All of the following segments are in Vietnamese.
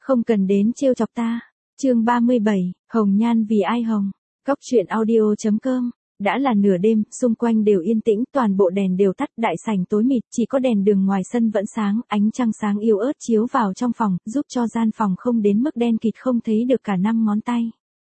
Không cần đến trêu chọc ta. Chương 37, hồng nhan vì ai hồng. Cóc truyện audio.com. Đã là nửa đêm, xung quanh đều yên tĩnh, toàn bộ đèn đều tắt, đại sảnh tối mịt, chỉ có đèn đường ngoài sân vẫn sáng, ánh trăng sáng yếu ớt chiếu vào trong phòng, giúp cho gian phòng không đến mức đen kịt không thấy được cả 5 ngón tay.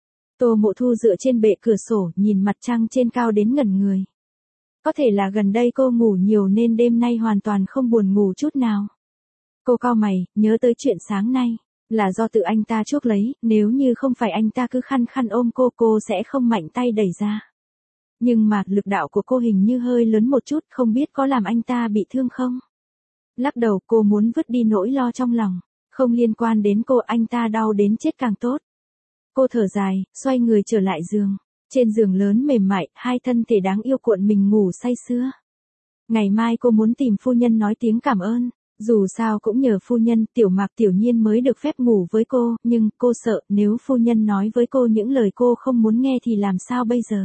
Tô Mộ Thu dựa trên bệ cửa sổ, nhìn mặt trăng trên cao đến ngẩn người. Có thể là gần đây cô ngủ nhiều nên đêm nay hoàn toàn không buồn ngủ chút nào. Cô cau mày, nhớ tới chuyện sáng nay. Là do tự anh ta chuốc lấy, nếu như không phải anh ta cứ khăn khăn ôm cô sẽ không mạnh tay đẩy ra. Nhưng mà lực đạo của cô hình như hơi lớn một chút, không biết có làm anh ta bị thương không? Lắc đầu, cô muốn vứt đi nỗi lo trong lòng. Không liên quan đến cô, anh ta đau đến chết càng tốt. Cô thở dài, xoay người trở lại giường. Trên giường lớn mềm mại, hai thân thể đáng yêu cuộn mình ngủ say sưa. Ngày mai cô muốn tìm phu nhân nói tiếng cảm ơn. Dù sao cũng nhờ phu nhân, Tiểu Mạc Tiểu Nhiên mới được phép ngủ với cô, nhưng cô sợ nếu phu nhân nói với cô những lời cô không muốn nghe thì làm sao bây giờ?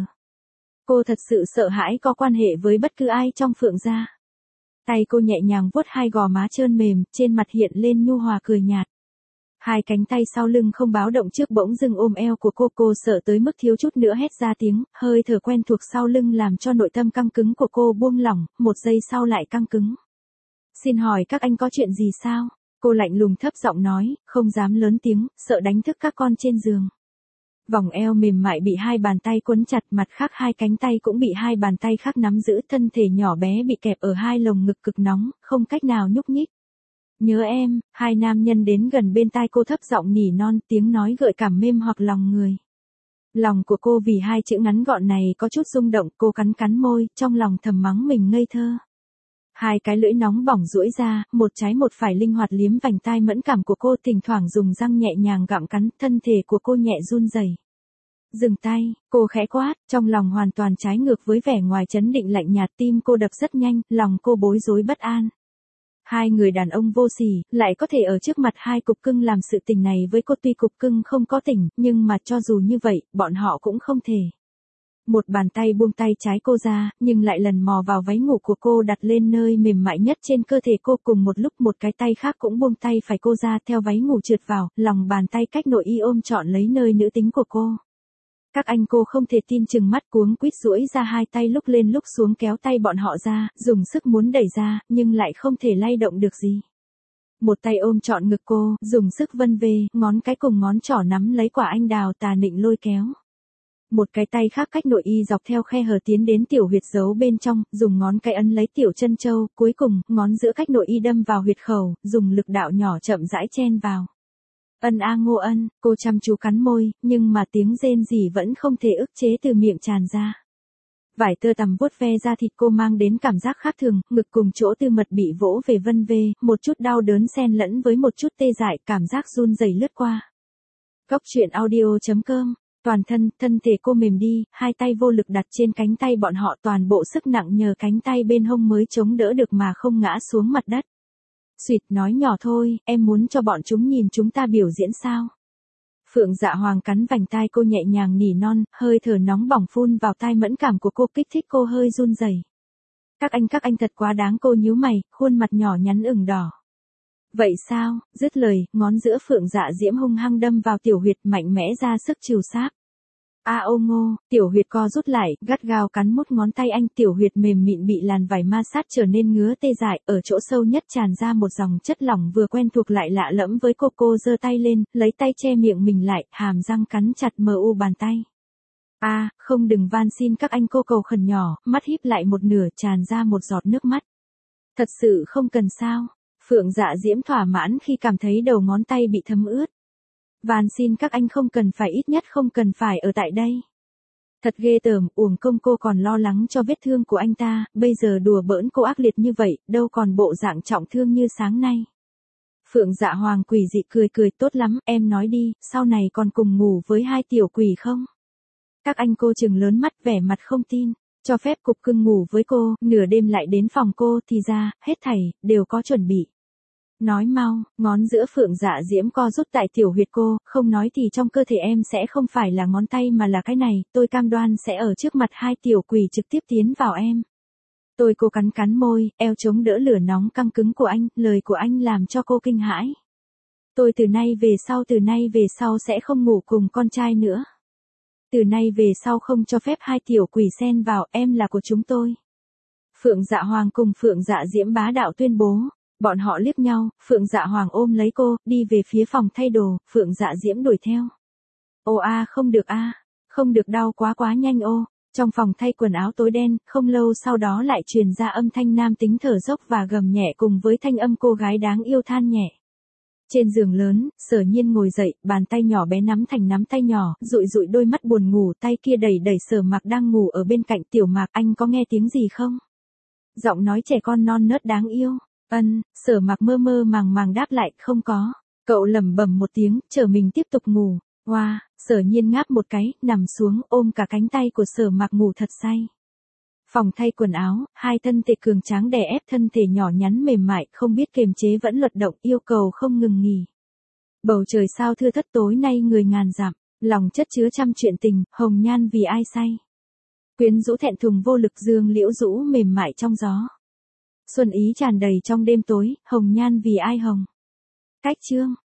Cô thật sự sợ hãi có quan hệ với bất cứ ai trong Phượng gia. Tay cô nhẹ nhàng vuốt hai gò má trơn mềm, trên mặt hiện lên nhu hòa cười nhạt. Hai cánh tay sau lưng không báo động trước bỗng dưng ôm eo của cô sợ tới mức thiếu chút nữa hét ra tiếng, hơi thở quen thuộc sau lưng làm cho nội tâm căng cứng của cô buông lỏng, một giây sau lại căng cứng. Xin hỏi các anh có chuyện gì sao? Cô lạnh lùng thấp giọng nói, không dám lớn tiếng, sợ đánh thức các con trên giường. Vòng eo mềm mại bị hai bàn tay quấn chặt, mặt khác hai cánh tay cũng bị hai bàn tay khác nắm giữ, thân thể nhỏ bé bị kẹp ở hai lồng ngực cực nóng, không cách nào nhúc nhích. Nhớ em, hai nam nhân đến gần bên tai cô thấp giọng nỉ non, tiếng nói gợi cảm mềm hoặc lòng người. Lòng của cô vì hai chữ ngắn gọn này có chút rung động, cô cắn cắn môi, trong lòng thầm mắng mình ngây thơ. Hai cái lưỡi nóng bỏng duỗi ra, một trái một phải linh hoạt liếm vành tai mẫn cảm của cô, thỉnh thoảng dùng răng nhẹ nhàng gặm cắn, thân thể của cô nhẹ run rẩy. Dừng tay, cô khẽ quát, trong lòng hoàn toàn trái ngược với vẻ ngoài trấn định lạnh nhạt, tim cô đập rất nhanh, lòng cô bối rối bất an. Hai người đàn ông vô sỉ, lại có thể ở trước mặt hai cục cưng làm sự tình này với cô, tuy cục cưng không có tỉnh, nhưng mà cho dù như vậy, bọn họ cũng không thể. Một bàn tay buông tay trái cô ra, nhưng lại lần mò vào váy ngủ của cô đặt lên nơi mềm mại nhất trên cơ thể cô, cùng một lúc một cái tay khác cũng buông tay phải cô ra theo váy ngủ trượt vào, lòng bàn tay cách nội y ôm trọn lấy nơi nữ tính của cô. Các anh cô không thể tin chừng mắt cuống quýt duỗi ra hai tay lúc lên lúc xuống kéo tay bọn họ ra, dùng sức muốn đẩy ra, nhưng lại không thể lay động được gì. Một tay ôm trọn ngực cô, dùng sức vân về, ngón cái cùng ngón trỏ nắm lấy quả anh đào tà nịnh lôi kéo. Một cái tay khác cách nội y dọc theo khe hở tiến đến tiểu huyệt giấu bên trong, dùng ngón cái ấn lấy tiểu chân châu, cuối cùng, ngón giữa cách nội y đâm vào huyệt khẩu, dùng lực đạo nhỏ chậm rãi chen vào. Ân a Ngô Ân, cô chăm chú cắn môi, nhưng mà tiếng rên rỉ vẫn không thể ức chế từ miệng tràn ra. Vải tơ tằm vuốt ve da thịt cô mang đến cảm giác khác thường, ngực cùng chỗ tư mật bị vỗ về vân vê, một chút đau đớn xen lẫn với một chút tê dại, cảm giác run rẩy lướt qua. Cóc truyện audio.com. Toàn thân thể cô mềm đi, hai tay vô lực đặt trên cánh tay bọn họ, toàn bộ sức nặng nhờ cánh tay bên hông mới chống đỡ được mà không ngã xuống mặt đất. Xuyệt nói nhỏ thôi, em muốn cho bọn chúng nhìn chúng ta biểu diễn sao? Phượng Dạ Hoàng cắn vành tai cô nhẹ nhàng nỉ non, hơi thở nóng bỏng phun vào tai mẫn cảm của cô kích thích cô hơi run rẩy. Các anh thật quá đáng, cô nhíu mày, khuôn mặt nhỏ nhắn ửng đỏ. Vậy sao? Dứt lời, ngón giữa Phượng Dạ Diễm hung hăng đâm vào tiểu huyệt, mạnh mẽ ra sức trìu sáp. A ô Ngô, tiểu huyệt co rút lại, gắt gao cắn mút ngón tay anh, tiểu huyệt mềm mịn bị làn vải ma sát trở nên ngứa tê dại, ở chỗ sâu nhất tràn ra một dòng chất lỏng vừa quen thuộc lại lạ lẫm với cô giơ tay lên, lấy tay che miệng mình lại, hàm răng cắn chặt mờ u bàn tay. Không đừng van xin các anh, cô cầu khẩn nhỏ, mắt híp lại một nửa, tràn ra một giọt nước mắt. Thật sự không cần sao? Phượng Dạ Diễm thỏa mãn khi cảm thấy đầu ngón tay bị thấm ướt. Van xin các anh không cần phải, ít nhất không cần phải ở tại đây. Thật ghê tởm, uổng công cô còn lo lắng cho vết thương của anh ta, bây giờ đùa bỡn cô ác liệt như vậy, đâu còn bộ dạng trọng thương như sáng nay. Phượng Dạ Hoàng quỷ dị cười, tốt lắm, em nói đi, sau này còn cùng ngủ với hai tiểu quỷ không? Các anh cô trừng lớn mắt vẻ mặt không tin, cho phép cục cưng ngủ với cô, nửa đêm lại đến phòng cô, thì ra, hết thảy, đều có chuẩn bị. Nói mau, ngón giữa Phượng Dạ Diễm co rút tại tiểu huyệt cô, không nói thì trong cơ thể em sẽ không phải là ngón tay mà là cái này, tôi cam đoan sẽ ở trước mặt hai tiểu quỷ trực tiếp tiến vào em. Cô cắn môi, eo chống đỡ lửa nóng căng cứng của anh, lời của anh làm cho cô kinh hãi. Tôi từ nay về sau sẽ không ngủ cùng con trai nữa. Từ nay về sau không cho phép hai tiểu quỷ xen vào, em là của chúng tôi. Phượng Dạ Hoàng cùng Phượng Dạ Diễm bá đạo tuyên bố. Bọn họ liếc nhau, Phượng Dạ Hoàng ôm lấy cô, đi về phía phòng thay đồ, Phượng Dạ Diễm đuổi theo. Ô không được không được, đau quá nhanh ô. Trong phòng thay quần áo tối đen, không lâu sau đó lại truyền ra âm thanh nam tính thở dốc và gầm nhẹ cùng với thanh âm cô gái đáng yêu than nhẹ. Trên giường lớn, Sở Nhiên ngồi dậy, bàn tay nhỏ bé nắm thành nắm tay nhỏ, dụi dụi đôi mắt buồn ngủ, tay kia đẩy đẩy Sở Mạc đang ngủ ở bên cạnh. Tiểu Mạc, anh có nghe tiếng gì không? Giọng nói trẻ con non nớt đáng yêu. Sở Mạc mơ mơ màng màng đáp lại, không có. Cậu lẩm bẩm một tiếng, chờ mình tiếp tục ngủ. Wow, Sở Nhiên ngáp một cái, nằm xuống, ôm cả cánh tay của Sở Mạc ngủ thật say. Phòng thay quần áo, hai thân thể cường tráng đè ép thân thể nhỏ nhắn mềm mại, không biết kiềm chế vẫn luật động, yêu cầu không ngừng nghỉ. Bầu trời sao thưa thất, tối nay người ngàn dặm, lòng chất chứa trăm chuyện tình, hồng nhan vì ai say. Quyến rũ thẹn thùng vô lực, dương liễu rũ mềm mại trong gió. Xuân ý tràn đầy trong đêm tối, hồng nhan vì ai hồng. Cách chương